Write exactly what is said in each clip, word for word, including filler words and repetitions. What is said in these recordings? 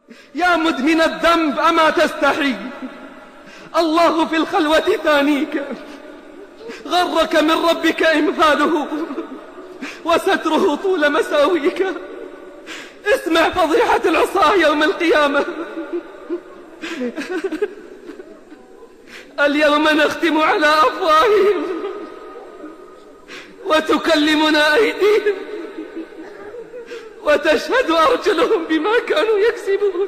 يا مدمن الذنب أما تستحي؟ الله في الخلوة ثانيك، غرك من ربك إمثاله وستره طول مساويك. اسمع فضيحة العصاة يوم القيامة. اليوم نختم على أفواههم وتكلمنا أيديهم وتشهد أرجلهم بما كانوا يكسبون.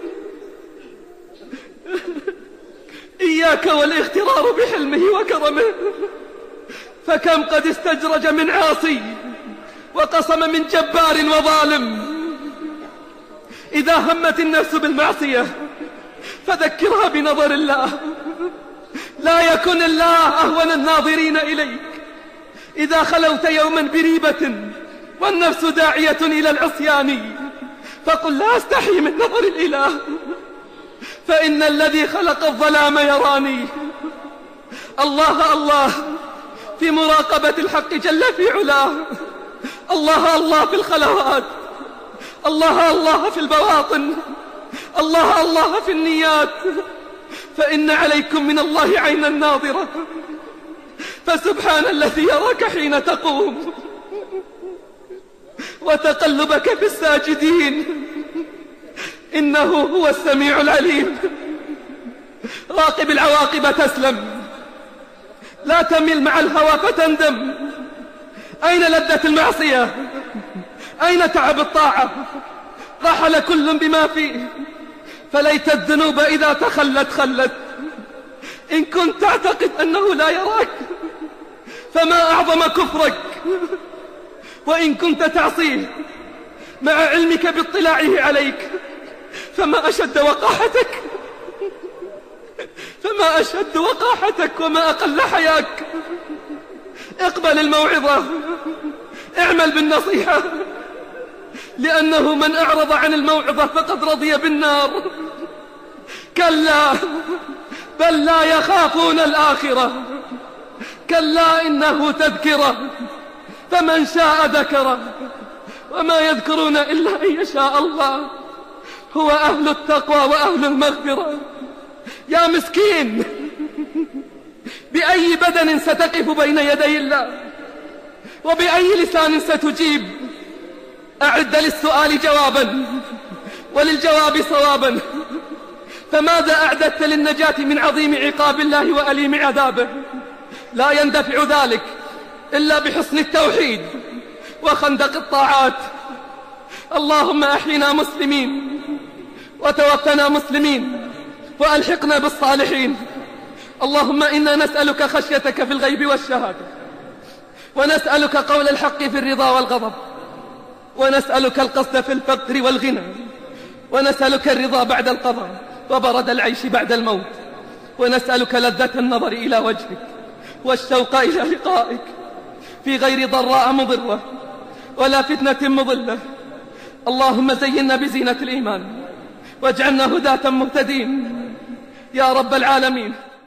إياك والاغترار بحلمه وكرمه، فكم قد استجرج من عاصي وقسم من جبار وظالم. إذا همت النفس بالمعصية فذكرها بنظر الله، لا يكن الله أهون الناظرين إليك. إذا خلوت يوما بريبة والنفس داعية إلى العصيان فقل لا أستحي من نظر الإله، فإن الذي خلق الظلام يراني. الله الله في مراقبة الحق جل في علاه، الله الله في الخلوات، الله الله في البواطن، الله الله في النيات. فإن عليكم من الله عينا ناظرة، فسبحان الذي يراك حين تقوم وتقلبك في الساجدين، إنه هو السميع العليم. راقب العواقب تسلم، لا تمل مع الهوى فتندم. أين لذة المعصية؟ أين تعب الطاعة؟ رحل كل بما فيه، فليت الذنوب إذا تخلت خلت. إن كنت تعتقد أنه لا يراك فما أعظم كفرك، وإن كنت تعصيه مع علمك باطلاعه عليك فما أشد وقاحتك، فما أشد وقاحتك وما أقل حياك. اقبل الموعظة، اعمل بالنصيحة، لأنه من أعرض عن الموعظة فقد رضي بالنار. كلا بل لا يخافون الآخرة، كلا إنه تذكرة فمن شاء ذكره، وما يذكرون إلا أن يشاء الله. هو أهل التقوى وأهل المغفرة. يا مسكين، بأي بدن ستقف بين يدي الله؟ وبأي لسان ستجيب؟ أعد للسؤال جوابا وللجواب صوابا. فماذا أعددت للنجاة من عظيم عقاب الله وأليم عذابه؟ لا يندفع ذلك إلا بحسن التوحيد وخندق الطاعات. اللهم أحينا مسلمين وتوفنا مسلمين وألحقنا بالصالحين. اللهم إنا نسألك خشيتك في الغيب والشهادة، ونسألك قول الحق في الرضا والغضب، ونسألك القصد في الفقر والغنى، ونسألك الرضا بعد القضاء وبرد العيش بعد الموت، ونسألك لذة النظر إلى وجهك والشوق إلى لقائك في غير ضراء مضرة ولا فتنة مضلة. اللهم زينا بزينة الإيمان واجعلنا هداة مهتدين يا رب العالمين.